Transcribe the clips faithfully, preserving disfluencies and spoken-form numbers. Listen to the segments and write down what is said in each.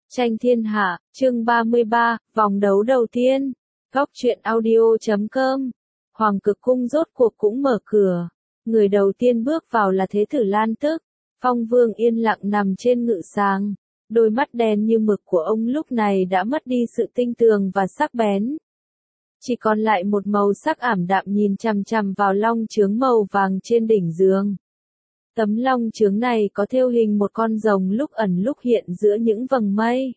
Tranh thiên hạ, chương ba mươi ba, vòng đấu đầu tiên. Góc truyện audio chấm com. Hoàng cực cung rốt cuộc cũng mở cửa. Người đầu tiên bước vào là Thế tử Lan Tức. Phong Vương yên lặng nằm trên ngự sàng. Đôi mắt đen như mực của ông lúc này đã mất đi sự tinh tường và sắc bén. Chỉ còn lại một màu sắc ảm đạm nhìn chằm chằm vào long chướng màu vàng trên đỉnh giường. Tấm long chướng này có thêu hình một con rồng lúc ẩn lúc hiện giữa những vầng mây.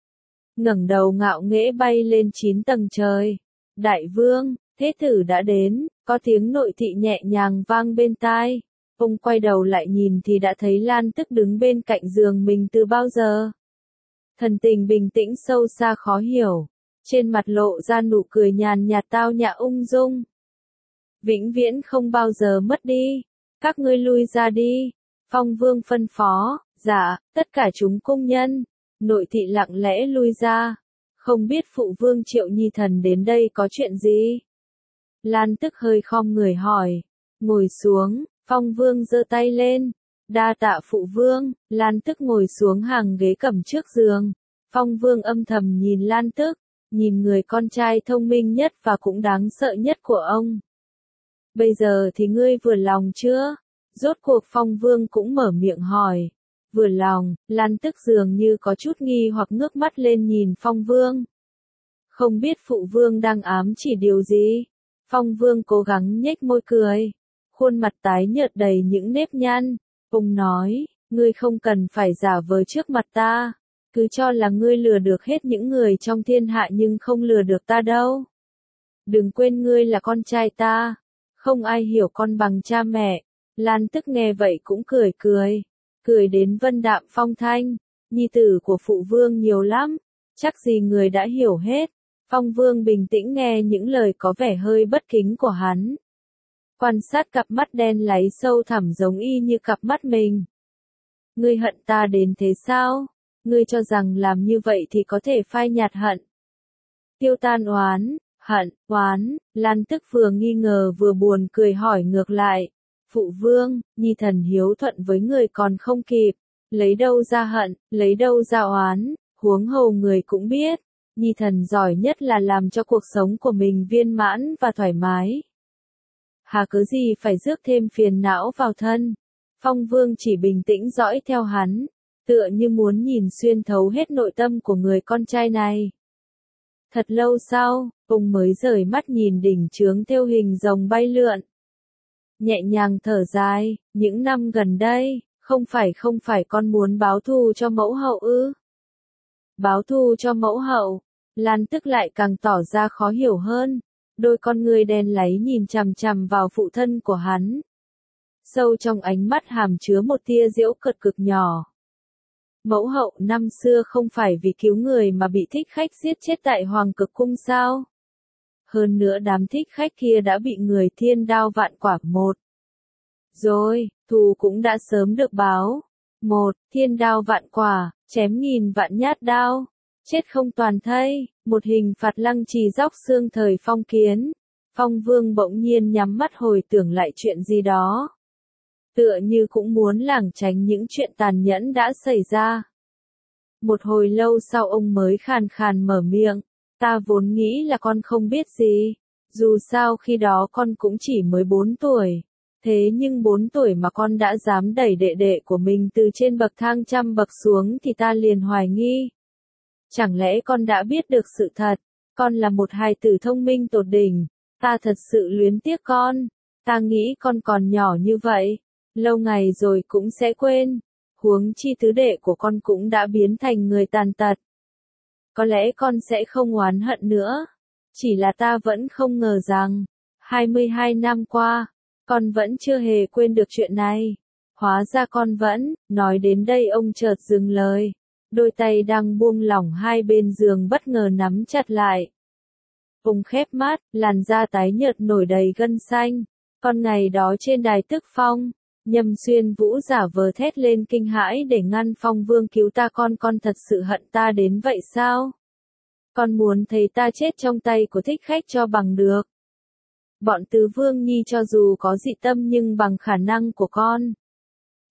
Ngẩng đầu ngạo nghễ bay lên chín tầng trời. Đại vương, thế tử đã đến, có tiếng nội thị nhẹ nhàng vang bên tai. Ông quay đầu lại nhìn thì đã thấy Lan Tức đứng bên cạnh giường mình từ bao giờ. Thần tình bình tĩnh sâu xa khó hiểu. Trên mặt lộ ra nụ cười nhàn nhạt tao nhã ung dung. Vĩnh viễn không bao giờ mất đi. Các ngươi lui ra đi. Phong Vương phân phó. Dạ, tất cả chúng cung nhân. Nội thị lặng lẽ lui ra. Không biết phụ vương Triệu Nhi Thần đến đây có chuyện gì? Lan Tức hơi khom người hỏi. Ngồi xuống. Phong Vương giơ tay lên. Đa tạ phụ vương. Lan Tức ngồi xuống hàng ghế cầm trước giường. Phong Vương âm thầm nhìn Lan Tức. Nhìn người con trai thông minh nhất và cũng đáng sợ nhất của ông. Bây giờ thì ngươi vừa lòng chưa? Rốt cuộc Phong Vương cũng mở miệng hỏi. Vừa lòng, Lan Tức dường như có chút nghi hoặc ngước mắt lên nhìn Phong Vương. Không biết phụ vương đang ám chỉ điều gì? Phong Vương cố gắng nhếch môi cười. Khuôn mặt tái nhợt đầy những nếp nhăn. Ông nói, ngươi không cần phải giả vờ trước mặt ta. Cứ cho là ngươi lừa được hết những người trong thiên hạ nhưng không lừa được ta đâu. Đừng quên ngươi là con trai ta. Không ai hiểu con bằng cha mẹ. Lan Tức nghe vậy cũng cười cười. Cười đến vân đạm phong thanh. Nhi tử của phụ vương nhiều lắm. Chắc gì người đã hiểu hết. Phong Vương bình tĩnh nghe những lời có vẻ hơi bất kính của hắn. Quan sát cặp mắt đen láy sâu thẳm giống y như cặp mắt mình. Ngươi hận ta đến thế sao? Ngươi cho rằng làm như vậy thì có thể phai nhạt hận. Tiêu tan oán, hận, oán, Lan Tức vừa nghi ngờ vừa buồn cười hỏi ngược lại. Phụ vương, Nhi Thần hiếu thuận với người còn không kịp. Lấy đâu ra hận, lấy đâu ra oán, huống hồ người cũng biết. Nhi Thần giỏi nhất là làm cho cuộc sống của mình viên mãn và thoải mái. Hà cớ gì phải rước thêm phiền não vào thân. Phong Vương chỉ bình tĩnh dõi theo hắn. Tựa như muốn nhìn xuyên thấu hết nội tâm của người con trai này. Thật lâu sau, ông mới rời mắt nhìn đỉnh chướng thêu hình rồng bay lượn. Nhẹ nhàng thở dài, những năm gần đây, không phải không phải con muốn báo thù cho mẫu hậu ư? Báo thù cho mẫu hậu, Lan Tức lại càng tỏ ra khó hiểu hơn. Đôi con người đen láy nhìn chằm chằm vào phụ thân của hắn. Sâu trong ánh mắt hàm chứa một tia giễu cợt cực nhỏ. Mẫu hậu năm xưa không phải vì cứu người mà bị thích khách giết chết tại Hoàng cực cung sao? Hơn nữa đám thích khách kia đã bị người thiên đao vạn quả một. Rồi, thù cũng đã sớm được báo. Một, thiên đao vạn quả, chém nghìn vạn nhát đao. Chết không toàn thây, một hình phạt lăng trì róc xương thời phong kiến. Phong Vương bỗng nhiên nhắm mắt hồi tưởng lại chuyện gì đó. Tựa như cũng muốn lảng tránh những chuyện tàn nhẫn đã xảy ra. Một hồi lâu sau ông mới khàn khàn mở miệng. Ta vốn nghĩ là con không biết gì. Dù sao khi đó con cũng chỉ mới bốn tuổi. Thế nhưng bốn tuổi mà con đã dám đẩy đệ đệ của mình từ trên bậc thang trăm bậc xuống thì ta liền hoài nghi. Chẳng lẽ con đã biết được sự thật? Con là một hài tử thông minh tột đỉnh. Ta thật sự luyến tiếc con. Ta nghĩ con còn nhỏ như vậy. Lâu ngày rồi cũng sẽ quên. Huống chi tứ đệ của con cũng đã biến thành người tàn tật. Có lẽ con sẽ không oán hận nữa. Chỉ là ta vẫn không ngờ rằng, hai mươi hai năm qua, con vẫn chưa hề quên được chuyện này. Hóa ra con vẫn, nói đến đây ông chợt dừng lời. Đôi tay đang buông lỏng hai bên giường bất ngờ nắm chặt lại. Ông khép mắt, làn da tái nhợt nổi đầy gân xanh. Con ngày đó trên đài Tức Phong. Nhâm Xuyên Vũ giả vờ thét lên kinh hãi để ngăn Phong Vương cứu ta. Con con thật sự hận ta đến vậy sao? Con muốn thấy ta chết trong tay của thích khách cho bằng được. Bọn Tứ Vương Nhi cho dù có dị tâm nhưng bằng khả năng của con.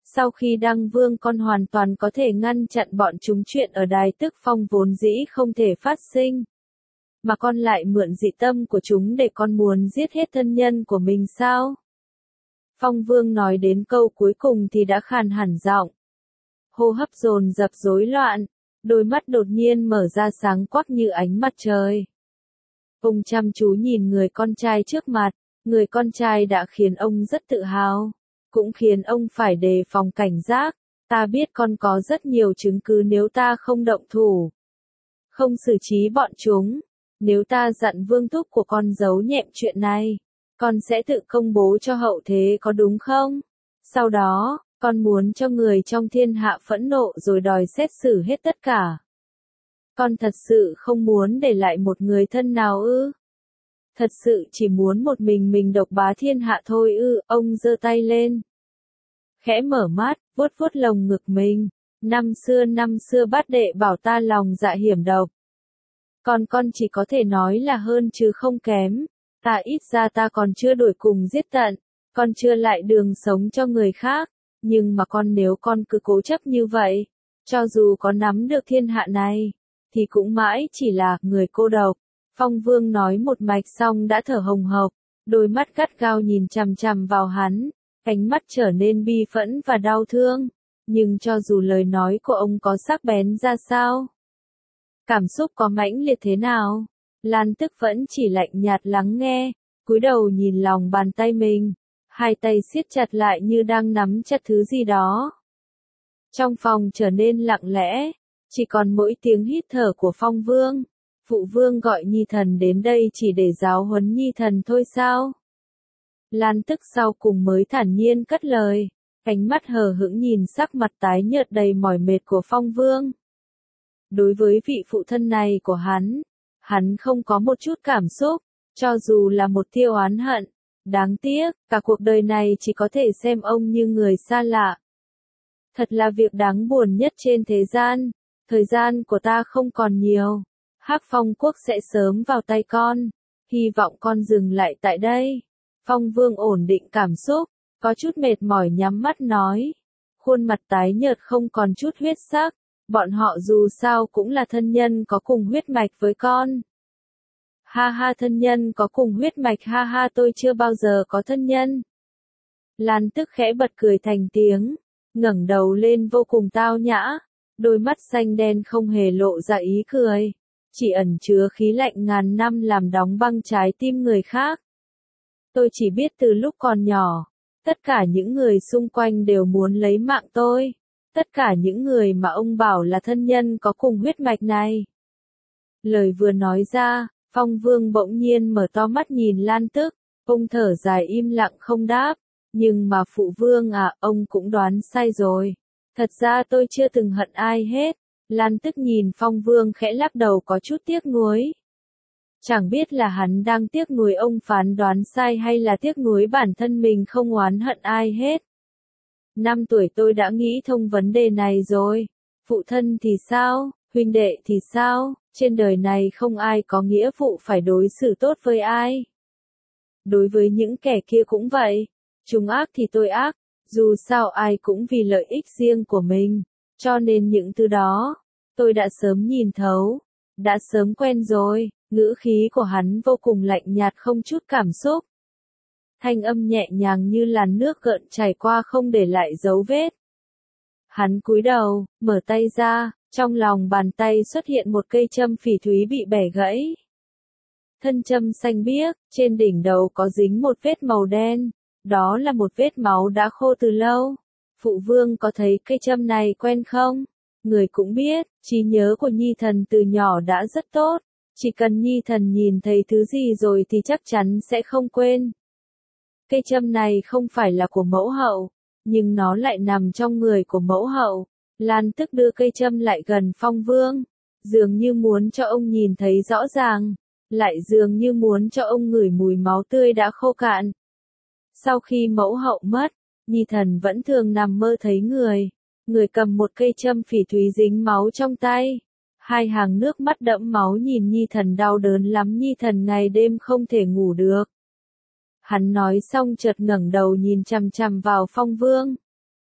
Sau khi đăng vương con hoàn toàn có thể ngăn chặn bọn chúng chuyện ở đài Tức Phong vốn dĩ không thể phát sinh. Mà con lại mượn dị tâm của chúng để con muốn giết hết thân nhân của mình sao? Phong Vương nói đến câu cuối cùng thì đã khàn hẳn giọng. Hô hấp dồn dập rối loạn, đôi mắt đột nhiên mở ra sáng quắc như ánh mặt trời. Ông chăm chú nhìn người con trai trước mặt, người con trai đã khiến ông rất tự hào, cũng khiến ông phải đề phòng cảnh giác. Ta biết con có rất nhiều chứng cứ nếu ta không động thủ, không xử trí bọn chúng. Nếu ta dặn vương thúc của con giấu nhẹm chuyện này, con sẽ tự công bố cho hậu thế có đúng không? Sau đó, con muốn cho người trong thiên hạ phẫn nộ rồi đòi xét xử hết tất cả. Con thật sự không muốn để lại một người thân nào ư? Thật sự chỉ muốn một mình mình độc bá thiên hạ thôi ư? Ông giơ tay lên, khẽ mở mắt, vuốt vuốt lồng ngực mình. Năm xưa năm xưa bát đệ bảo ta lòng dạ hiểm độc. Còn con chỉ có thể nói là hơn chứ không kém. Ta ít ra ta còn chưa đuổi cùng giết tận, con chưa lại đường sống cho người khác. Nhưng mà con nếu con cứ cố chấp như vậy, cho dù có nắm được thiên hạ này, thì cũng mãi chỉ là người cô độc. Phong Vương nói một mạch xong đã thở hồng hộc, đôi mắt gắt gao nhìn chằm chằm vào hắn, ánh mắt trở nên bi phẫn và đau thương. Nhưng cho dù lời nói của ông có sắc bén ra sao, cảm xúc có mãnh liệt thế nào, Lan Tức vẫn chỉ lạnh nhạt lắng nghe, cúi đầu nhìn lòng bàn tay mình, hai tay siết chặt lại như đang nắm chặt thứ gì đó. Trong phòng trở nên lặng lẽ, chỉ còn mỗi tiếng hít thở của Phong Vương. Phụ vương gọi Nhi thần đến đây chỉ để giáo huấn Nhi thần thôi sao? Lan Tức sau cùng mới thản nhiên cất lời, ánh mắt hờ hững nhìn sắc mặt tái nhợt đầy mỏi mệt của Phong Vương. Đối với vị phụ thân này của hắn, hắn không có một chút cảm xúc, cho dù là một tia oán hận. Đáng tiếc, cả cuộc đời này chỉ có thể xem ông như người xa lạ. Thật là việc đáng buồn nhất trên thế gian, thời gian của ta không còn nhiều. Hắc Phong quốc sẽ sớm vào tay con, hy vọng con dừng lại tại đây. Phong Vương ổn định cảm xúc, có chút mệt mỏi nhắm mắt nói. Khuôn mặt tái nhợt không còn chút huyết sắc, bọn họ dù sao cũng là thân nhân có cùng huyết mạch với con. Ha ha, thân nhân có cùng huyết mạch, ha ha, tôi chưa bao giờ có thân nhân. Lan Tức khẽ bật cười thành tiếng, ngẩng đầu lên vô cùng tao nhã, đôi mắt xanh đen không hề lộ ra ý cười, chỉ ẩn chứa khí lạnh ngàn năm làm đóng băng trái tim người khác. Tôi chỉ biết từ lúc còn nhỏ, tất cả những người xung quanh đều muốn lấy mạng tôi, tất cả những người mà ông bảo là thân nhân có cùng huyết mạch này. Lời vừa nói ra, Phong Vương bỗng nhiên mở to mắt nhìn Lan Tức, ông thở dài im lặng không đáp, nhưng mà phụ vương à, ông cũng đoán sai rồi. Thật ra tôi chưa từng hận ai hết. Lan Tức nhìn Phong Vương khẽ lắc đầu có chút tiếc nuối. Chẳng biết là hắn đang tiếc nuối ông phán đoán sai hay là tiếc nuối bản thân mình không oán hận ai hết. Năm tuổi tôi đã nghĩ thông vấn đề này rồi. Phụ thân thì sao, huynh đệ thì sao, trên đời này không ai có nghĩa vụ phải đối xử tốt với ai. Đối với những kẻ kia cũng vậy, chúng ác thì tôi ác, dù sao ai cũng vì lợi ích riêng của mình, cho nên những thứ đó, tôi đã sớm nhìn thấu, đã sớm quen rồi. Ngữ khí của hắn vô cùng lạnh nhạt không chút cảm xúc. Thanh âm nhẹ nhàng như làn nước gợn chảy qua không để lại dấu vết. Hắn cúi đầu, mở tay ra, trong lòng bàn tay xuất hiện một cây châm phỉ thúy bị bẻ gãy. Thân châm xanh biếc, trên đỉnh đầu có dính một vết màu đen, đó là một vết máu đã khô từ lâu. Phụ vương có thấy cây châm này quen không? Người cũng biết, trí nhớ của Nhi thần từ nhỏ đã rất tốt. Chỉ cần Nhi thần nhìn thấy thứ gì rồi thì chắc chắn sẽ không quên. Cây châm này không phải là của mẫu hậu, nhưng nó lại nằm trong người của mẫu hậu. Lan Tức đưa cây châm lại gần Phong Vương, dường như muốn cho ông nhìn thấy rõ ràng, lại dường như muốn cho ông ngửi mùi máu tươi đã khô cạn. Sau khi mẫu hậu mất, Nhi thần vẫn thường nằm mơ thấy người, người cầm một cây châm phỉ thúy dính máu trong tay. Hai hàng nước mắt đẫm máu nhìn Nhi thần đau đớn lắm, Nhi thần ngày đêm không thể ngủ được. Hắn nói xong chợt ngẩng đầu nhìn chằm chằm vào Phong Vương.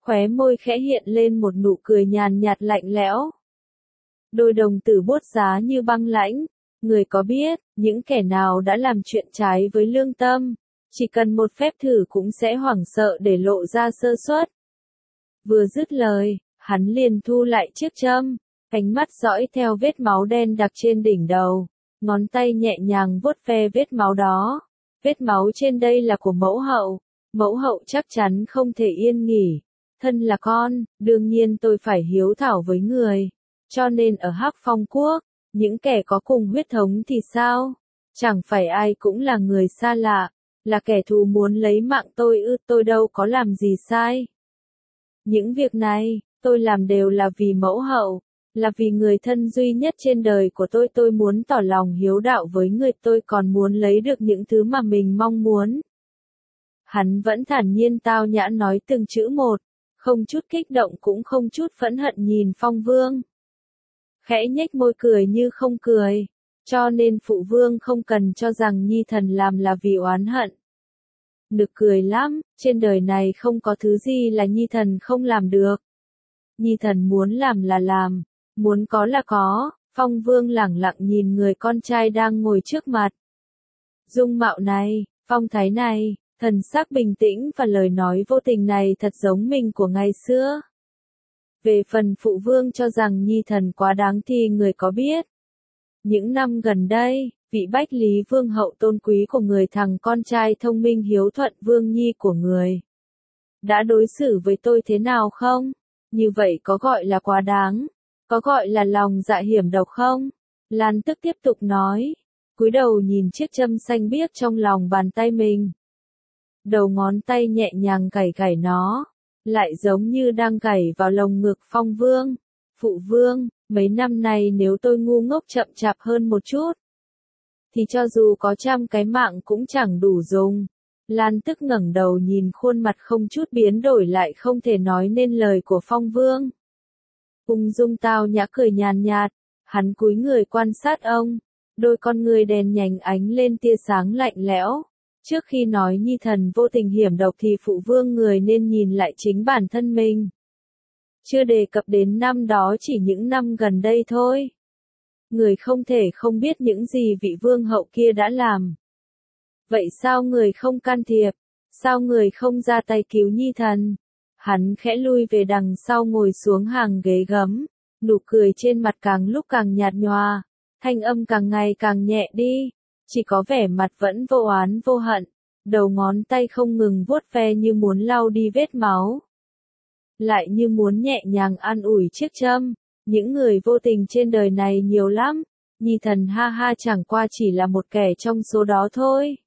khóe môi khẽ hiện lên một nụ cười nhàn nhạt lạnh lẽo. Đôi đồng tử buốt giá như băng lãnh, người có biết, những kẻ nào đã làm chuyện trái với lương tâm, chỉ cần một phép thử cũng sẽ hoảng sợ để lộ ra sơ suất. Vừa dứt lời, hắn liền thu lại chiếc châm, ánh mắt dõi theo vết máu đen đặc trên đỉnh đầu, ngón tay nhẹ nhàng vuốt ve vết máu đó. Vết máu trên đây là của mẫu hậu, mẫu hậu chắc chắn không thể yên nghỉ. Thân là con, đương nhiên tôi phải hiếu thảo với người. Cho nên ở Hắc Phong Quốc, những kẻ có cùng huyết thống thì sao? Chẳng phải ai cũng là người xa lạ, là kẻ thù muốn lấy mạng tôi ư, tôi đâu có làm gì sai. Những việc này, tôi làm đều là vì mẫu hậu, là vì người thân duy nhất trên đời của tôi. Tôi muốn tỏ lòng hiếu đạo với người, tôi còn muốn lấy được những thứ mà mình mong muốn. Hắn vẫn thản nhiên tao nhã nói từng chữ một, không chút kích động cũng không chút phẫn hận nhìn Phong Vương. Khẽ nhếch môi cười như không cười, cho nên phụ vương không cần cho rằng Nhi thần làm là vì oán hận. Nực cười lắm, trên đời này không có thứ gì là Nhi thần không làm được. Nhi thần muốn làm là làm, muốn có là có. Phong Vương lẳng lặng nhìn người con trai đang ngồi trước mặt. Dung mạo này, phong thái này, thần sắc bình tĩnh và lời nói vô tình này thật giống mình của ngày xưa. Về phần phụ vương cho rằng Nhi thần quá đáng thì người có biết. Những năm gần đây, vị Bách Lý Vương hậu tôn quý của người, thằng con trai thông minh hiếu thuận Vương Nhi của người, đã đối xử với tôi thế nào không? Như vậy có gọi là quá đáng? Có gọi là lòng dạ hiểm độc không? Lan Tức tiếp tục nói, cúi đầu nhìn chiếc châm xanh biếc trong lòng bàn tay mình. Đầu ngón tay nhẹ nhàng gảy gảy nó, lại giống như đang gảy vào lồng ngực Phong Vương. Phụ vương, mấy năm nay nếu tôi ngu ngốc chậm chạp hơn một chút, thì cho dù có trăm cái mạng cũng chẳng đủ dùng. Lan Tức ngẩng đầu nhìn khuôn mặt không chút biến đổi lại không thể nói nên lời của Phong Vương. Ung dung tao nhã cười nhàn nhạt, hắn cúi người quan sát ông, đôi con người đèn nhánh ánh lên tia sáng lạnh lẽo. Trước khi nói Nhi thần vô tình hiểm độc thì phụ vương người nên nhìn lại chính bản thân mình. Chưa đề cập đến năm đó, chỉ những năm gần đây thôi. Người không thể không biết những gì vị vương hậu kia đã làm. Vậy sao người không can thiệp? Sao người không ra tay cứu Nhi thần? Hắn khẽ lui về đằng sau ngồi xuống hàng ghế gấm, nụ cười trên mặt càng lúc càng nhạt nhòa, thanh âm càng ngày càng nhẹ đi, chỉ có vẻ mặt vẫn vô oán vô hận, đầu ngón tay không ngừng vuốt ve như muốn lau đi vết máu, lại như muốn nhẹ nhàng an ủi chiếc châm. Những người vô tình trên đời này nhiều lắm, Nhi thần ha ha chẳng qua chỉ là một kẻ trong số đó thôi.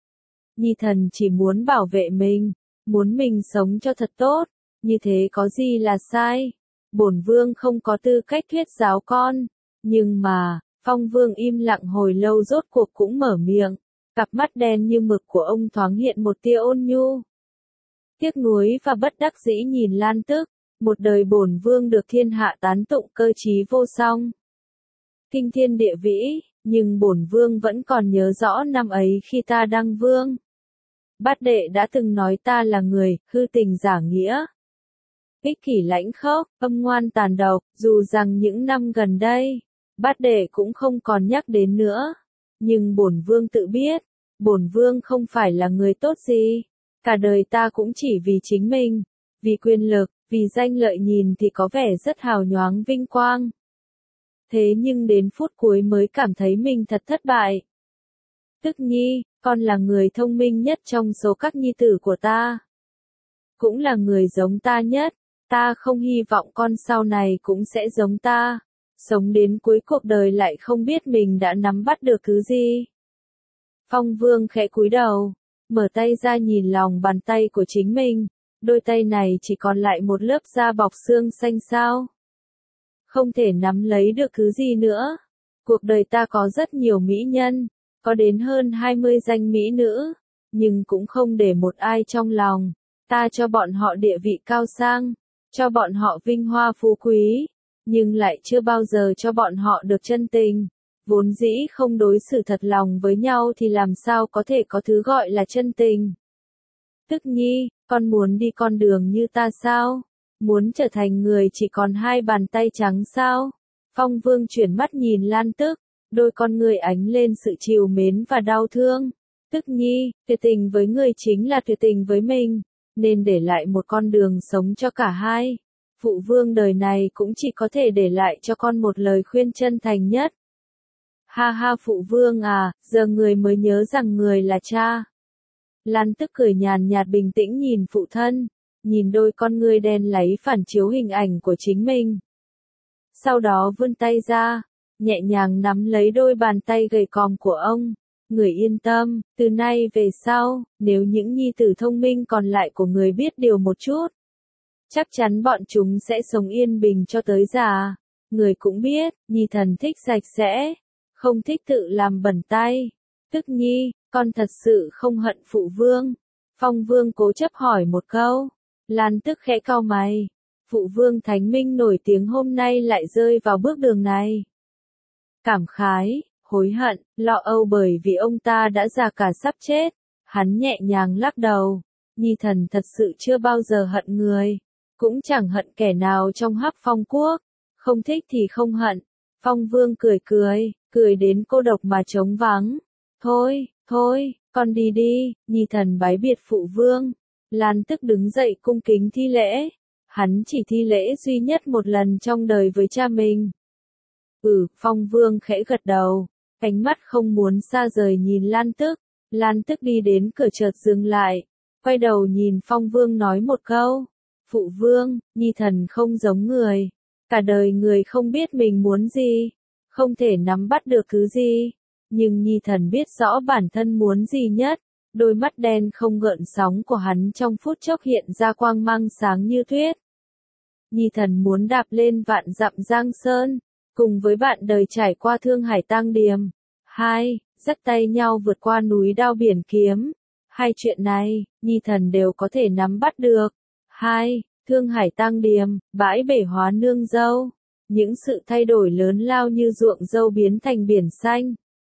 Nhi thần chỉ muốn bảo vệ mình, muốn mình sống cho thật tốt, như thế có gì là sai? Bổn vương không có tư cách thuyết giáo con, nhưng mà, Phong Vương im lặng hồi lâu rốt cuộc cũng mở miệng, cặp mắt đen như mực của ông thoáng hiện một tia ôn nhu. Tiếc nuối và bất đắc dĩ nhìn Lan Tức, một đời bổn vương được thiên hạ tán tụng cơ trí vô song, kinh thiên địa vĩ, nhưng bổn vương vẫn còn nhớ rõ năm ấy khi ta đăng vương. Bát đệ đã từng nói ta là người hư tình giả nghĩa, ích kỷ lãnh khốc, âm ngoan tàn độc, dù rằng những năm gần đây, bát đệ cũng không còn nhắc đến nữa. Nhưng bổn vương tự biết, bổn vương không phải là người tốt gì. Cả đời ta cũng chỉ vì chính mình, vì quyền lực, vì danh lợi, nhìn thì có vẻ rất hào nhoáng vinh quang. Thế nhưng đến phút cuối mới cảm thấy mình thật thất bại. Tức Nhi, con là người thông minh nhất trong số các nhi tử của ta. Cũng là người giống ta nhất, ta không hy vọng con sau này cũng sẽ giống ta. Sống đến cuối cuộc đời lại không biết mình đã nắm bắt được thứ gì. Phong Vương khẽ cúi đầu, mở tay ra nhìn lòng bàn tay của chính mình, đôi tay này chỉ còn lại một lớp da bọc xương xanh sao. Không thể nắm lấy được thứ gì nữa. Cuộc đời ta có rất nhiều mỹ nhân, có đến hơn hai mươi danh mỹ nữ, nhưng cũng không để một ai trong lòng. Ta cho bọn họ địa vị cao sang, cho bọn họ vinh hoa phú quý, nhưng lại chưa bao giờ cho bọn họ được chân tình. Vốn dĩ không đối xử thật lòng với nhau thì làm sao có thể có thứ gọi là chân tình. Tức Nhi, con muốn đi con đường như ta sao? Muốn trở thành người chỉ còn hai bàn tay trắng sao? Phong Vương chuyển mắt nhìn Lan Tức, đôi con người ánh lên sự trìu mến và đau thương. Tức nhi, tuyệt tình với người chính là tuyệt tình với mình, nên để lại một con đường sống cho cả hai. Phụ vương đời này cũng chỉ có thể để lại cho con một lời khuyên chân thành nhất. Ha ha phụ vương à, giờ người mới nhớ rằng người là cha. Lan Tức cười nhàn nhạt bình tĩnh nhìn phụ thân, nhìn đôi con ngươi đen láy phản chiếu hình ảnh của chính mình. Sau đó vươn tay ra, nhẹ nhàng nắm lấy đôi bàn tay gầy còm của ông. Người yên tâm, từ nay về sau, nếu những nhi tử thông minh còn lại của người biết điều một chút, chắc chắn bọn chúng sẽ sống yên bình cho tới già. Người cũng biết, nhi thần thích sạch sẽ, không thích tự làm bẩn tay. Tức nhi, con thật sự không hận phụ vương. Phong Vương cố chấp hỏi một câu. Lan Tức khẽ cau mày. Phụ vương thánh minh nổi tiếng hôm nay lại rơi vào bước đường này. Cảm khái, hối hận, lo âu bởi vì ông ta đã già cả sắp chết. Hắn nhẹ nhàng lắc đầu. Nhi thần thật sự chưa bao giờ hận người. Cũng chẳng hận kẻ nào trong Hắc Phong quốc. Không thích thì không hận. Phong Vương cười cười, cười đến cô độc mà trống vắng. Thôi, thôi, con đi đi, nhi thần bái biệt phụ vương. Lan Tức đứng dậy cung kính thi lễ. Hắn chỉ thi lễ duy nhất một lần trong đời với cha mình. Ừ, Phong Vương khẽ gật đầu, ánh mắt không muốn xa rời nhìn Lan Tức. Lan Tức đi đến cửa chợt dừng lại, quay đầu nhìn Phong Vương nói một câu. Phụ vương, nhi thần không giống người. Cả đời người không biết mình muốn gì, không thể nắm bắt được thứ gì. Nhưng nhi thần biết rõ bản thân muốn gì nhất. Đôi mắt đen không gợn sóng của hắn trong phút chốc hiện ra quang mang sáng như tuyết. Nhi thần muốn đạp lên vạn dặm giang sơn, cùng với bạn đời trải qua thương hải tang điềm. Hai, dắt tay nhau vượt qua núi đao biển kiếm. Hai chuyện này, nhi thần đều có thể nắm bắt được. Hai, thương hải tang điềm, bãi bể hóa nương dâu. Những sự thay đổi lớn lao như ruộng dâu biến thành biển xanh.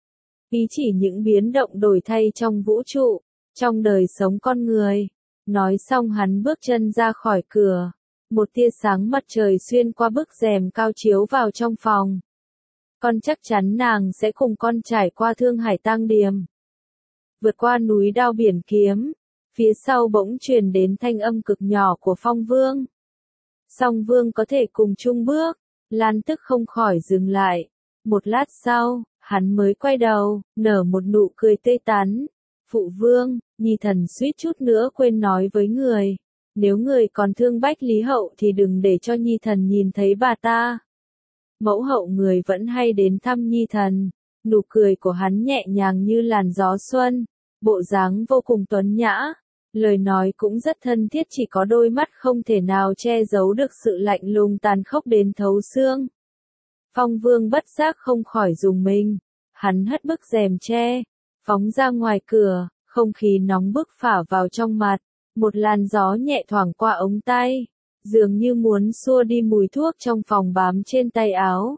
Ý chỉ những biến động đổi thay trong vũ trụ, trong đời sống con người. Nói xong hắn bước chân ra khỏi cửa. Một tia sáng mặt trời xuyên qua bức rèm cao chiếu vào trong phòng. Con chắc chắn nàng sẽ cùng con trải qua thương hải tang điềm. Vượt qua núi đao biển kiếm. Phía sau bỗng truyền đến thanh âm cực nhỏ của Phong Vương. Song Vương có thể cùng chung bước. Lan Tức không khỏi dừng lại. Một lát sau, hắn mới quay đầu, nở một nụ cười tươi tắn. Phụ vương, nhi thần suýt chút nữa quên nói với người. Nếu người còn thương Bách Lý Hậu thì đừng để cho nhi thần nhìn thấy bà ta. Mẫu hậu người vẫn hay đến thăm nhi thần. Nụ cười của hắn nhẹ nhàng như làn gió xuân. Bộ dáng vô cùng tuấn nhã. Lời nói cũng rất thân thiết, chỉ có đôi mắt không thể nào che giấu được sự lạnh lùng tàn khốc đến thấu xương. Phong Vương bất giác không khỏi rùng mình. Hắn hất bức rèm tre, phóng ra ngoài cửa, không khí nóng bức phả vào trong mặt. Một làn gió nhẹ thoảng qua ống tay, dường như muốn xua đi mùi thuốc trong phòng bám trên tay áo.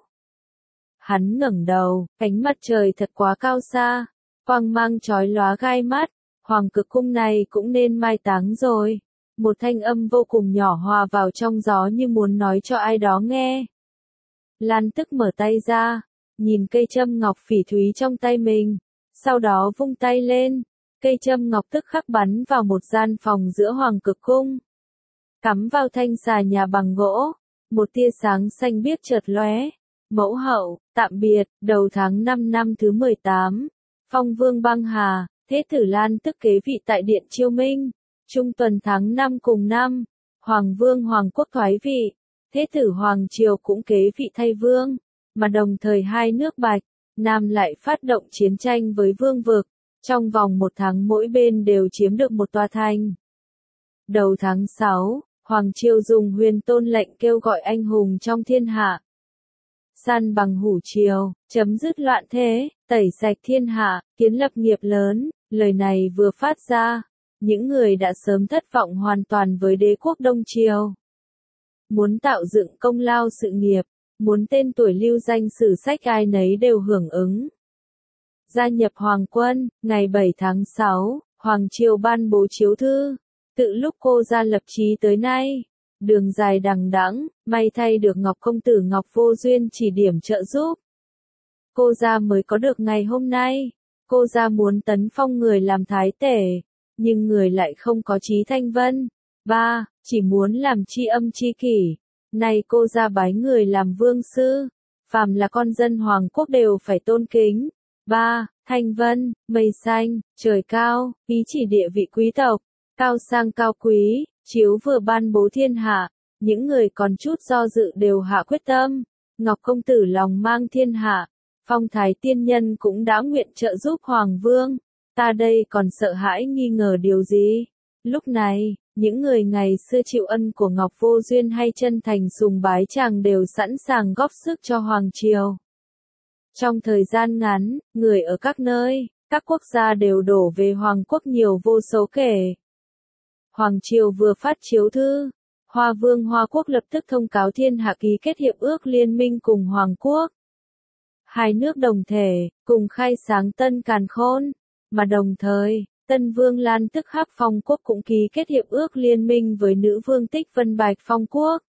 Hắn ngẩng đầu, ánh mặt trời thật quá cao xa, quang mang chói lóa gai mắt. Hoàng cực cung này cũng nên mai táng rồi. Một thanh âm vô cùng nhỏ hòa vào trong gió như muốn nói cho ai đó nghe. Lan Tức mở tay ra, nhìn cây châm ngọc phỉ thúy trong tay mình, sau đó vung tay lên, cây châm ngọc tức khắc bắn vào một gian phòng giữa Hoàng cực cung. Cắm vào thanh xà nhà bằng gỗ, một tia sáng xanh biếc chợt lóe. Mẫu hậu, tạm biệt, đầu tháng năm năm thứ mười tám, Phong Vương băng hà. Thế tử Lan Tức kế vị tại Điện Chiêu Minh. Trung tuần tháng năm cùng năm, Hoàng Vương Hoàng quốc thoái vị. Thế tử Hoàng Triều cũng kế vị thay vương. Mà đồng thời hai nước Bạch, Nam lại phát động chiến tranh với vương vực. Trong vòng một tháng mỗi bên đều chiếm được một tòa thành. Đầu tháng sáu, Hoàng Triều dùng huyền tôn lệnh kêu gọi anh hùng trong thiên hạ. San bằng hủ triều, chấm dứt loạn thế, tẩy sạch thiên hạ, kiến lập nghiệp lớn. Lời này vừa phát ra, những người đã sớm thất vọng hoàn toàn với đế quốc Đông Triều. Muốn tạo dựng công lao sự nghiệp, muốn tên tuổi lưu danh sử sách ai nấy đều hưởng ứng. Gia nhập Hoàng quân, ngày bảy tháng sáu, Hoàng Triều ban bố chiếu thư. Tự lúc cô ra lập chí tới nay, Đường dài đằng đẵng, may thay được Ngọc công tử Ngọc Vô Duyên chỉ điểm trợ giúp. Cô gia mới có được ngày hôm nay. Cô gia muốn tấn phong người làm thái tể, nhưng người lại không có chí thanh vân. Ba, chỉ muốn làm tri âm tri kỷ. Nay cô gia bái người làm vương sư, phàm là con dân hoàng quốc đều phải tôn kính. Ba, thanh vân, mây xanh, trời cao, ý chỉ địa vị quý tộc, cao sang cao quý, chiếu vừa ban bố thiên hạ, những người còn chút do dự đều hạ quyết tâm. Ngọc công tử lòng mang thiên hạ, phong thái tiên nhân cũng đã nguyện trợ giúp hoàng vương, ta đây còn sợ hãi nghi ngờ điều gì? Lúc này, những người ngày xưa chịu ân của Ngọc Vô Duyên hay chân thành sùng bái chàng đều sẵn sàng góp sức cho hoàng triều. Trong thời gian ngắn, người ở các nơi, các quốc gia đều đổ về hoàng quốc nhiều vô số kể. Hoàng triều vừa phát chiếu thư, Hoa Vương Hoa Quốc lập tức thông cáo thiên hạ ký kết hiệp ước liên minh cùng Hoàng quốc. Hai nước đồng thể, cùng khai sáng tân càn khôn, mà đồng thời, Tân Vương Lan tức Hắc Phong quốc cũng ký kết hiệp ước liên minh với nữ vương Tích Vân Bạch Phong quốc.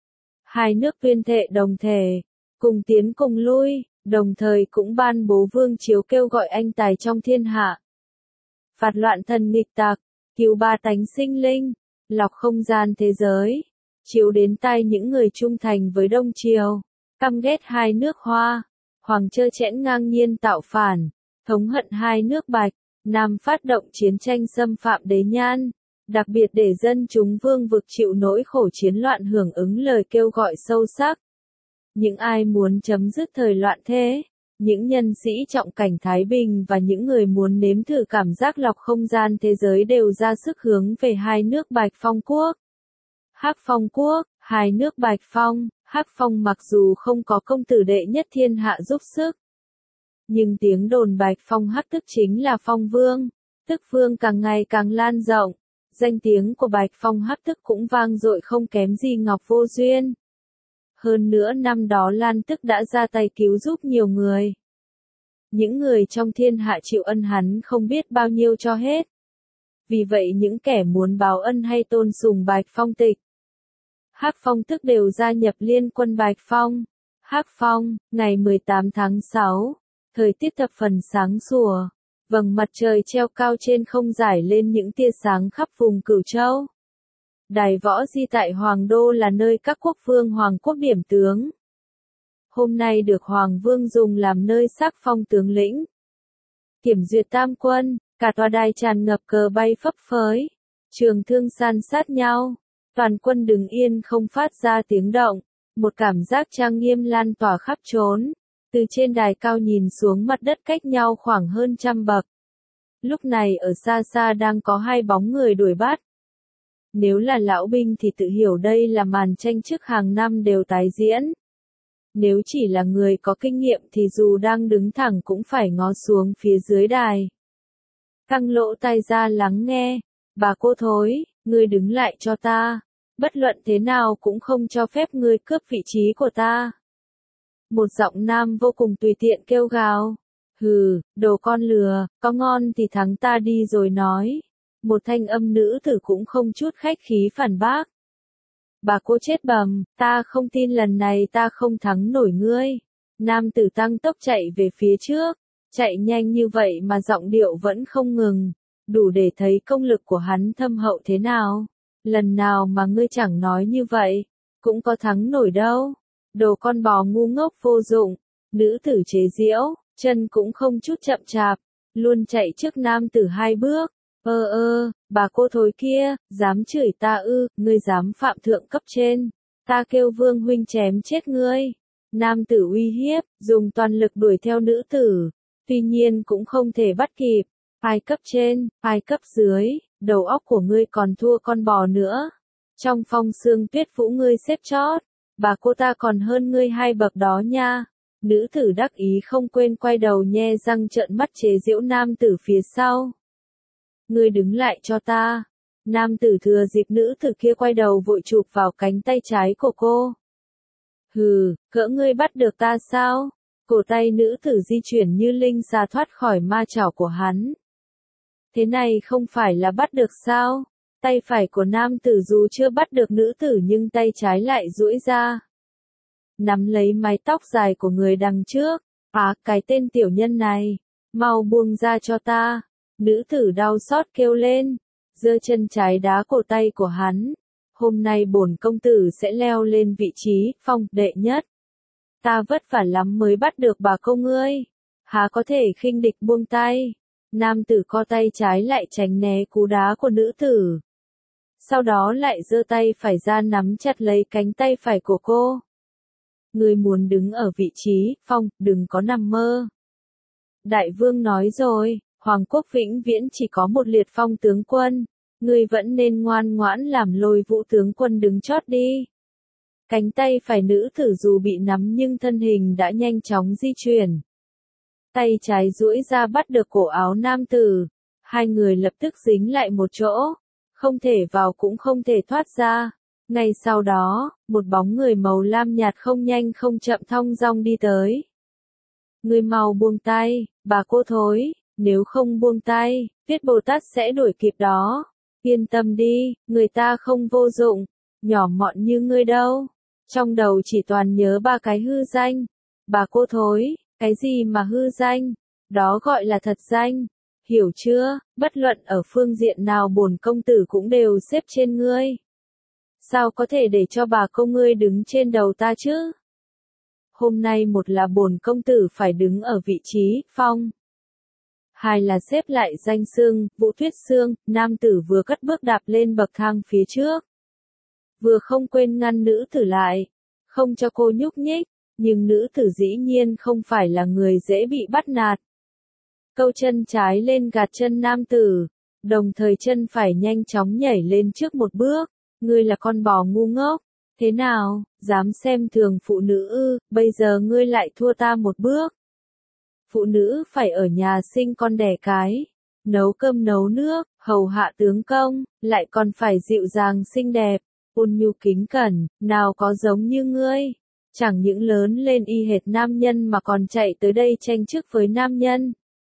Hai nước tuyên thệ đồng thể, cùng tiến cùng lui, đồng thời cũng ban bố vương chiếu kêu gọi anh tài trong thiên hạ. Phạt loạn thần nghịch tặc, cứu ba tánh sinh linh, lọc không gian thế giới, chiếu đến tai những người trung thành với Đông Triều, căm ghét hai nước Hoa, Hoàng trơ trẽn ngang nhiên tạo phản, thống hận hai nước Bạch, Nam phát động chiến tranh xâm phạm đế nhan, đặc biệt để dân chúng vương vực chịu nỗi khổ chiến loạn hưởng ứng lời kêu gọi sâu sắc. Những ai muốn chấm dứt thời loạn thế, những nhân sĩ trọng cảnh Thái Bình và những người muốn nếm thử cảm giác lọc không gian thế giới đều ra sức hướng về hai nước Bạch Phong quốc. Hắc Phong quốc, hai nước Bạch Phong, Hắc Phong mặc dù không có công tử đệ nhất thiên hạ giúp sức, nhưng tiếng đồn Bạch Phong Hắc tức chính là Phong Vương, tức Vương càng ngày càng lan rộng, danh tiếng của Bạch Phong Hắc tức cũng vang dội không kém gì Ngọc Vô Duyên. Hơn nữa năm đó Lan Tức đã ra tay cứu giúp nhiều người. Những người trong thiên hạ chịu ân hắn không biết bao nhiêu cho hết. Vì vậy những kẻ muốn báo ân hay tôn sùng Bạch Phong tịch, Hắc Phong tức đều gia nhập liên quân Bạch Phong. Hắc Phong, ngày mười tám tháng sáu, thời tiết thập phần sáng sủa, vầng mặt trời treo cao trên không rải lên những tia sáng khắp vùng Cửu Châu. Đài Võ Di tại Hoàng Đô là nơi các quốc vương Hoàng quốc điểm tướng. Hôm nay được Hoàng vương dùng làm nơi sắc phong tướng lĩnh. Kiểm duyệt tam quân, cả tòa đài tràn ngập cờ bay phấp phới, trường thương san sát nhau, toàn quân đứng yên không phát ra tiếng động, một cảm giác trang nghiêm lan tỏa khắp trốn. Từ trên đài cao nhìn xuống mặt đất cách nhau khoảng hơn trăm bậc. Lúc này ở xa xa đang có hai bóng người đuổi bắt. Nếu là lão binh thì tự hiểu đây là màn tranh trước hàng năm đều tái diễn. Nếu chỉ là người có kinh nghiệm thì dù đang đứng thẳng cũng phải ngó xuống phía dưới đài. Căng lỗ tai ra lắng nghe. Bà cô thối, ngươi đứng lại cho ta. Bất luận thế nào cũng không cho phép ngươi cướp vị trí của ta. Một giọng nam vô cùng tùy tiện kêu gào. Hừ, đồ con lừa, có ngon thì thắng ta đi rồi nói. Một thanh âm nữ tử cũng không chút khách khí phản bác. Bà cô chết bầm, ta không tin lần này ta không thắng nổi ngươi. Nam tử tăng tốc chạy về phía trước, chạy nhanh như vậy mà giọng điệu vẫn không ngừng, đủ để thấy công lực của hắn thâm hậu thế nào. Lần nào mà ngươi chẳng nói như vậy, cũng có thắng nổi đâu. Đồ con bò ngu ngốc vô dụng, nữ tử chế giễu, chân cũng không chút chậm chạp, luôn chạy trước nam tử hai bước. Ơ ơ, bà cô thối kia, dám chửi ta ư, ngươi dám phạm thượng cấp trên, ta kêu vương huynh chém chết ngươi. Nam tử uy hiếp, dùng toàn lực đuổi theo nữ tử, tuy nhiên cũng không thể bắt kịp. Ai cấp trên, ai cấp dưới, đầu óc của ngươi còn thua con bò nữa. Trong phong sương tuyết vũ ngươi xếp chót, bà cô ta còn hơn ngươi hai bậc đó nha. Nữ tử đắc ý không quên quay đầu nhe răng trợn mắt chế giễu nam tử phía sau. Ngươi đứng lại cho ta. Nam tử thừa dịp nữ tử kia quay đầu vội chụp vào cánh tay trái của cô. Hừ, cỡ ngươi bắt được ta sao? Cổ tay nữ tử di chuyển như linh xà thoát khỏi ma chảo của hắn. Thế này không phải là bắt được sao? Tay phải của nam tử dù chưa bắt được nữ tử nhưng tay trái lại duỗi ra. Nắm lấy mái tóc dài của người đằng trước. Á, cái tên tiểu nhân này, mau buông ra cho ta. Nữ tử đau xót kêu lên, giơ chân trái đá cổ tay của hắn. Hôm nay bổn công tử sẽ leo lên vị trí phong đệ nhất. Ta vất vả lắm mới bắt được bà cô ngươi. Há có thể khinh địch buông tay. Nam tử co tay trái lại tránh né cú đá của nữ tử. Sau đó lại giơ tay phải ra nắm chặt lấy cánh tay phải của cô. Ngươi muốn đứng ở vị trí phong, đừng có nằm mơ. Đại vương nói rồi, Hoàng quốc vĩnh viễn chỉ có một liệt phong tướng quân. Ngươi vẫn nên ngoan ngoãn làm Lôi Vũ tướng quân đứng chót đi. Cánh tay phải nữ tử dù bị nắm nhưng thân hình đã nhanh chóng di chuyển. Tay trái duỗi ra bắt được cổ áo nam tử. Hai người lập tức dính lại một chỗ. Không thể vào cũng không thể thoát ra. Ngay sau đó, một bóng người màu lam nhạt không nhanh không chậm thong dong đi tới. Ngươi mau buông tay, bà cô thối, nếu không buông tay, Viết Bồ Tát sẽ đuổi kịp đó. Yên tâm đi, người ta không vô dụng, nhỏ mọn như ngươi đâu. Trong đầu chỉ toàn nhớ ba cái hư danh. Bà cô thối, cái gì mà hư danh? Đó gọi là thật danh. Hiểu chưa? Bất luận ở phương diện nào bổn công tử cũng đều xếp trên ngươi. Sao có thể để cho bà cô ngươi đứng trên đầu ta chứ? Hôm nay một là bổn công tử phải đứng ở vị trí phong. Hai là xếp lại danh xưng, Vũ Tuyết Sương. Nam tử vừa cất bước đạp lên bậc thang phía trước. Vừa không quên ngăn nữ tử lại. Không cho cô nhúc nhích. Nhưng nữ tử dĩ nhiên không phải là người dễ bị bắt nạt. Câu chân trái lên gạt chân nam tử. Đồng thời chân phải nhanh chóng nhảy lên trước một bước. Ngươi là con bò ngu ngốc. Thế nào, dám xem thường phụ nữ ư, bây giờ ngươi lại thua ta một bước. Phụ nữ phải ở nhà sinh con đẻ cái, nấu cơm nấu nước, hầu hạ tướng công, lại còn phải dịu dàng xinh đẹp, ôn nhu kính cẩn, nào có giống như ngươi. Chẳng những lớn lên y hệt nam nhân mà còn chạy tới đây tranh chức với nam nhân.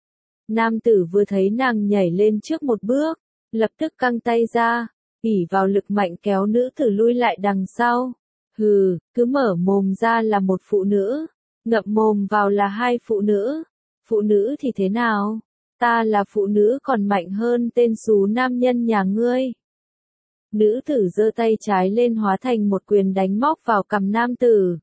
Nam tử vừa thấy nàng nhảy lên trước một bước, lập tức căng tay ra, ỷ vào lực mạnh kéo nữ tử lui lại đằng sau. Hừ, cứ mở mồm ra là một phụ nữ, ngậm mồm vào là hai phụ nữ. Phụ nữ thì thế nào? Ta là phụ nữ còn mạnh hơn tên xú nam nhân nhà ngươi. Nữ tử giơ tay trái lên hóa thành một quyền đánh móc vào cằm nam tử.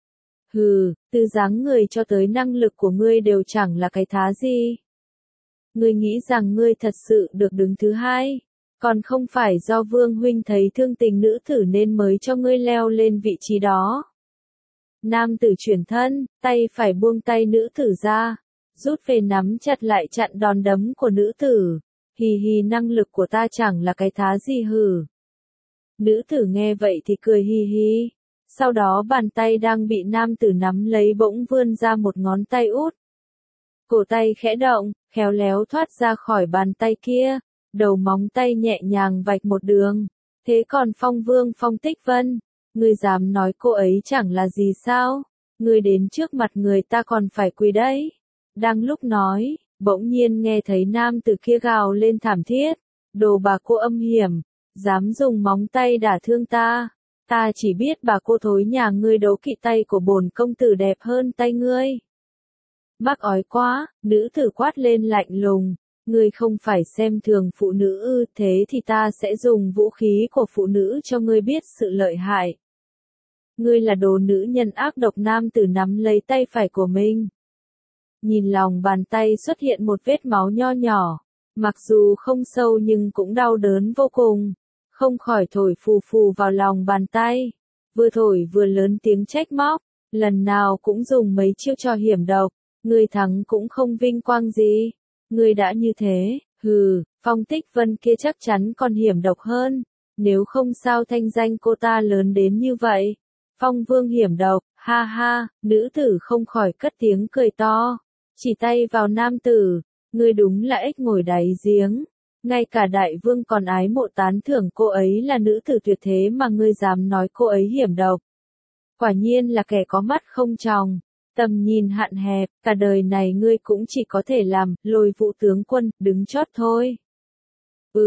Hừ, từ dáng người cho tới năng lực của ngươi đều chẳng là cái thá gì. Ngươi nghĩ rằng ngươi thật sự được đứng thứ hai, còn không phải do Vương huynh thấy thương tình nữ tử nên mới cho ngươi leo lên vị trí đó. Nam tử chuyển thân, tay phải buông tay nữ tử ra, rút về nắm chặt lại chặn đòn đấm của nữ tử. Hì hì, năng lực của ta chẳng là cái thá gì hử. Nữ tử nghe vậy thì cười hì hì. Sau đó bàn tay đang bị nam tử nắm lấy bỗng vươn ra một ngón tay út. Cổ tay khẽ động, khéo léo thoát ra khỏi bàn tay kia, đầu móng tay nhẹ nhàng vạch một đường. Thế còn Phong Vương Phong Tích Vân, ngươi dám nói cô ấy chẳng là gì sao? Ngươi đến trước mặt người ta còn phải quỳ đấy. Đang lúc nói, bỗng nhiên nghe thấy nam tử kia gào lên thảm thiết. Đồ bà cô âm hiểm, dám dùng móng tay đả thương ta. Ta chỉ biết bà cô thối nhà ngươi đấu kỵ tay của bổn công tử đẹp hơn tay ngươi. Mắc ói quá, nữ tử quát lên lạnh lùng. Ngươi không phải xem thường phụ nữ ư, thế thì ta sẽ dùng vũ khí của phụ nữ cho ngươi biết sự lợi hại. Ngươi là đồ nữ nhân ác độc. Nam tử nắm lấy tay phải của mình. Nhìn lòng bàn tay xuất hiện một vết máu nho nhỏ, mặc dù không sâu nhưng cũng đau đớn vô cùng. Không khỏi thổi phù phù vào lòng bàn tay, vừa thổi vừa lớn tiếng trách móc, lần nào cũng dùng mấy chiêu trò hiểm độc, ngươi thắng cũng không vinh quang gì, ngươi đã như thế, hừ, Phong Tích Vân kia chắc chắn còn hiểm độc hơn, nếu không sao thanh danh cô ta lớn đến như vậy. Phong Vương hiểm độc, ha ha, nữ tử không khỏi cất tiếng cười to, chỉ tay vào nam tử, ngươi đúng là ếch ngồi đáy giếng. Ngay cả đại vương còn ái mộ tán thưởng cô ấy là nữ tử tuyệt thế mà ngươi dám nói cô ấy hiểm độc. Quả nhiên là kẻ có mắt không tròng, tầm nhìn hạn hẹp, cả đời này ngươi cũng chỉ có thể làm Lôi Vũ tướng quân, đứng chót thôi. Ừ,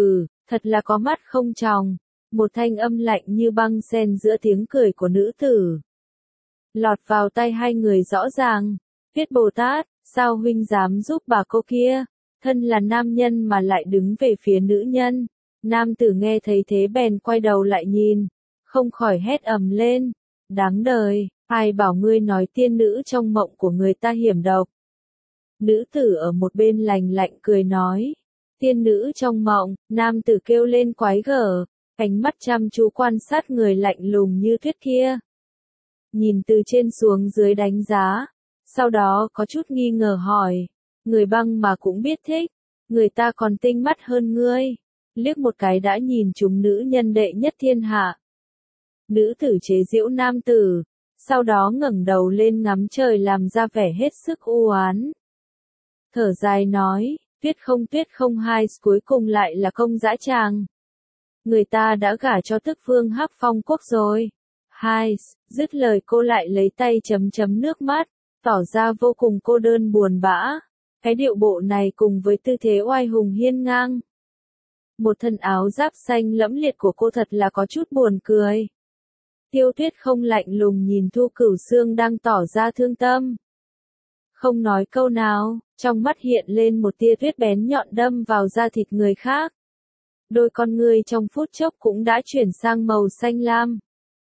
Thật là có mắt không tròng. Một thanh âm lạnh như băng xen giữa tiếng cười của nữ tử. Lọt vào tay hai người rõ ràng. Tuyết Bồ Tát, sao huynh dám giúp bà cô kia? Thân là nam nhân mà lại đứng về phía nữ nhân. Nam tử nghe thấy thế bèn quay đầu lại nhìn. Không khỏi hét ầm lên. Đáng đời, ai bảo ngươi nói tiên nữ trong mộng của người ta hiểm độc. Nữ tử ở một bên lành lạnh cười nói. Tiên nữ trong mộng, nam tử kêu lên quái gở. Ánh mắt chăm chú quan sát người lạnh lùng như tuyết kia. Nhìn từ trên xuống dưới đánh giá. Sau đó có chút nghi ngờ hỏi. Người băng mà cũng biết thích. Người ta còn tinh mắt hơn ngươi. Liếc một cái đã nhìn chúng nữ nhân đệ nhất thiên hạ. Nữ tử chế giễu nam tử. Sau đó ngẩng đầu lên ngắm trời làm ra vẻ hết sức u oán. Thở dài nói. Tuyết không tuyết không hai cuối cùng lại là công dã tràng. Người ta đã gả cho tức vương Hắc Phong quốc rồi. Hai, dứt lời cô lại lấy tay chấm chấm nước mắt, tỏ ra vô cùng cô đơn buồn bã. Cái điệu bộ này cùng với tư thế oai hùng hiên ngang. Một thân áo giáp xanh lẫm liệt của cô thật là có chút buồn cười. Tiêu Tuyết không lạnh lùng nhìn Thu Cửu Sương đang tỏ ra thương tâm. Không nói câu nào, trong mắt hiện lên một tia tuyết bén nhọn đâm vào da thịt người khác. Đôi con ngươi trong phút chốc cũng đã chuyển sang màu xanh lam.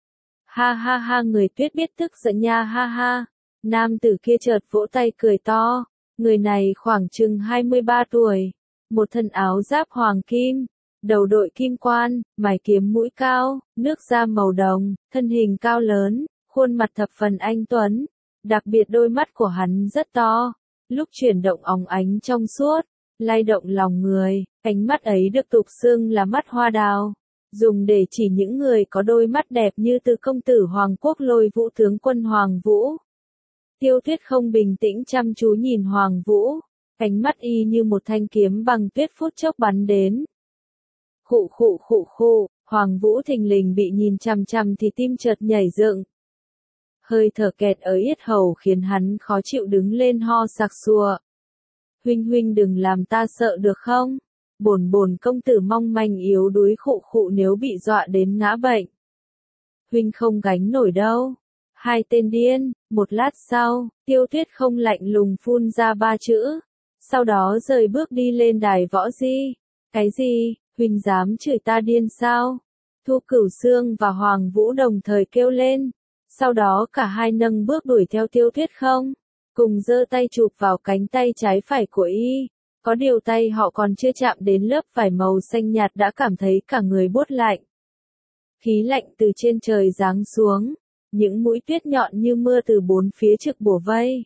Ha ha ha, người Tuyết biết tức giận nha, ha ha. Nam tử kia chợt vỗ tay cười to. Người này khoảng chừng hai mươi ba tuổi. Một thân áo giáp hoàng kim. Đầu đội kim quan, mày kiếm mũi cao, nước da màu đồng, thân hình cao lớn, khuôn mặt thập phần anh tuấn. Đặc biệt đôi mắt của hắn rất to. Lúc chuyển động óng ánh trong suốt, lay động lòng người. Ánh mắt ấy được tục xưng là mắt hoa đào. Dùng để chỉ những người có đôi mắt đẹp như từ công tử Hoàng Quốc Lôi Vũ tướng quân Hoàng Vũ. Tiêu Tuyết không bình tĩnh chăm chú nhìn Hoàng Vũ. Ánh mắt y như một thanh kiếm bằng tuyết phút chốc bắn đến. Khụ khụ khụ khụ, Hoàng Vũ thình lình bị nhìn chằm chằm thì tim chợt nhảy dựng. Hơi thở kẹt ở yết hầu khiến hắn khó chịu đứng lên ho sặc sụa. Huynh huynh đừng làm ta sợ được không? Bổn bổn công tử mong manh yếu đuối khụ khụ nếu bị dọa đến ngã bệnh. Huynh không gánh nổi đâu. Hai tên điên, một lát sau, Tiêu Tuyết không lạnh lùng phun ra ba chữ. Sau đó rời bước đi lên đài võ di. Cái gì, huynh dám chửi ta điên sao? Thu Cửu Sương và Hoàng Vũ đồng thời kêu lên. Sau đó cả hai nâng bước đuổi theo Tiêu Tuyết không. Cùng giơ tay chụp vào cánh tay trái phải của y. Có điều tay họ còn chưa chạm đến lớp vải màu xanh nhạt đã cảm thấy cả người buốt lạnh. Khí lạnh từ trên trời giáng xuống. Những mũi tuyết nhọn như mưa từ bốn phía trực bủa vây.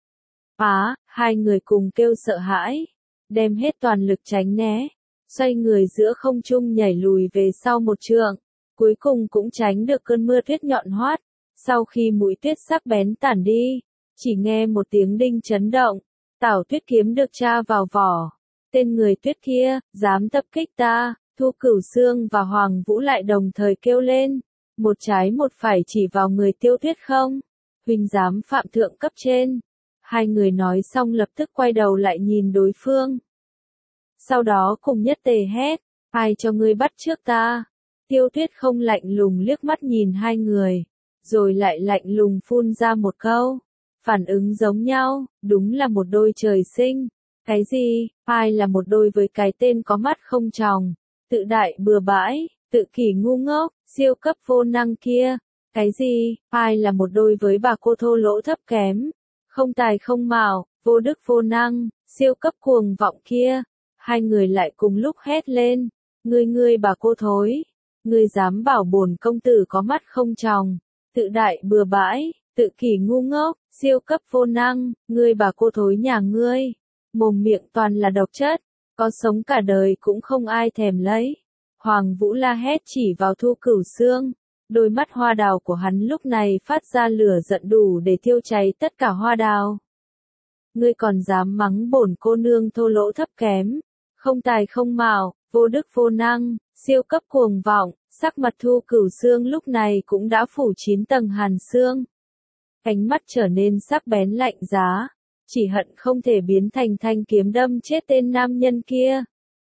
Á, hai người cùng kêu sợ hãi. Đem hết toàn lực tránh né. Xoay người giữa không trung nhảy lùi về sau một trượng. Cuối cùng cũng tránh được cơn mưa tuyết nhọn hoắt. Sau khi mũi tuyết sắc bén tản đi. Chỉ nghe một tiếng đinh chấn động. Tảo Tuyết kiếm được tra vào vỏ. Tên người Tuyết kia, dám tập kích ta. Thu Cửu Sương và Hoàng Vũ lại đồng thời kêu lên. Một trái một phải chỉ vào người Tiêu Tuyết không. Huynh dám phạm thượng cấp trên. Hai người nói xong lập tức quay đầu lại nhìn đối phương. Sau đó cùng nhất tề hét. Ai cho ngươi bắt trước ta? Tiêu Tuyết không lạnh lùng liếc mắt nhìn hai người. Rồi lại lạnh lùng phun ra một câu. Phản ứng giống nhau, đúng là một đôi trời sinh. Cái gì, ai là một đôi với cái tên có mắt không tròng, tự đại bừa bãi, tự kỷ ngu ngốc, siêu cấp vô năng kia. Cái gì, ai là một đôi với bà cô thô lỗ thấp kém, không tài không mạo, vô đức vô năng, siêu cấp cuồng vọng kia. Hai người lại cùng lúc hét lên. Ngươi ngươi bà cô thối. Ngươi dám bảo bổn công tử có mắt không tròng, tự đại bừa bãi, tự kỷ ngu ngốc, siêu cấp vô năng, ngươi bà cô thối nhà ngươi. Mồm miệng toàn là độc chất, có sống cả đời cũng không ai thèm lấy. Hoàng Vũ la hét chỉ vào Thu Cửu Sương. Đôi mắt hoa đào của hắn lúc này phát ra lửa giận đủ để thiêu cháy tất cả hoa đào. Ngươi còn dám mắng bổn cô nương thô lỗ thấp kém, không tài không mạo, vô đức vô năng, siêu cấp cuồng vọng. Sắc mặt Thu Cửu Sương lúc này cũng đã phủ chín tầng hàn xương. Ánh mắt trở nên sắc bén lạnh giá. Chỉ hận không thể biến thành thanh kiếm đâm chết tên nam nhân kia.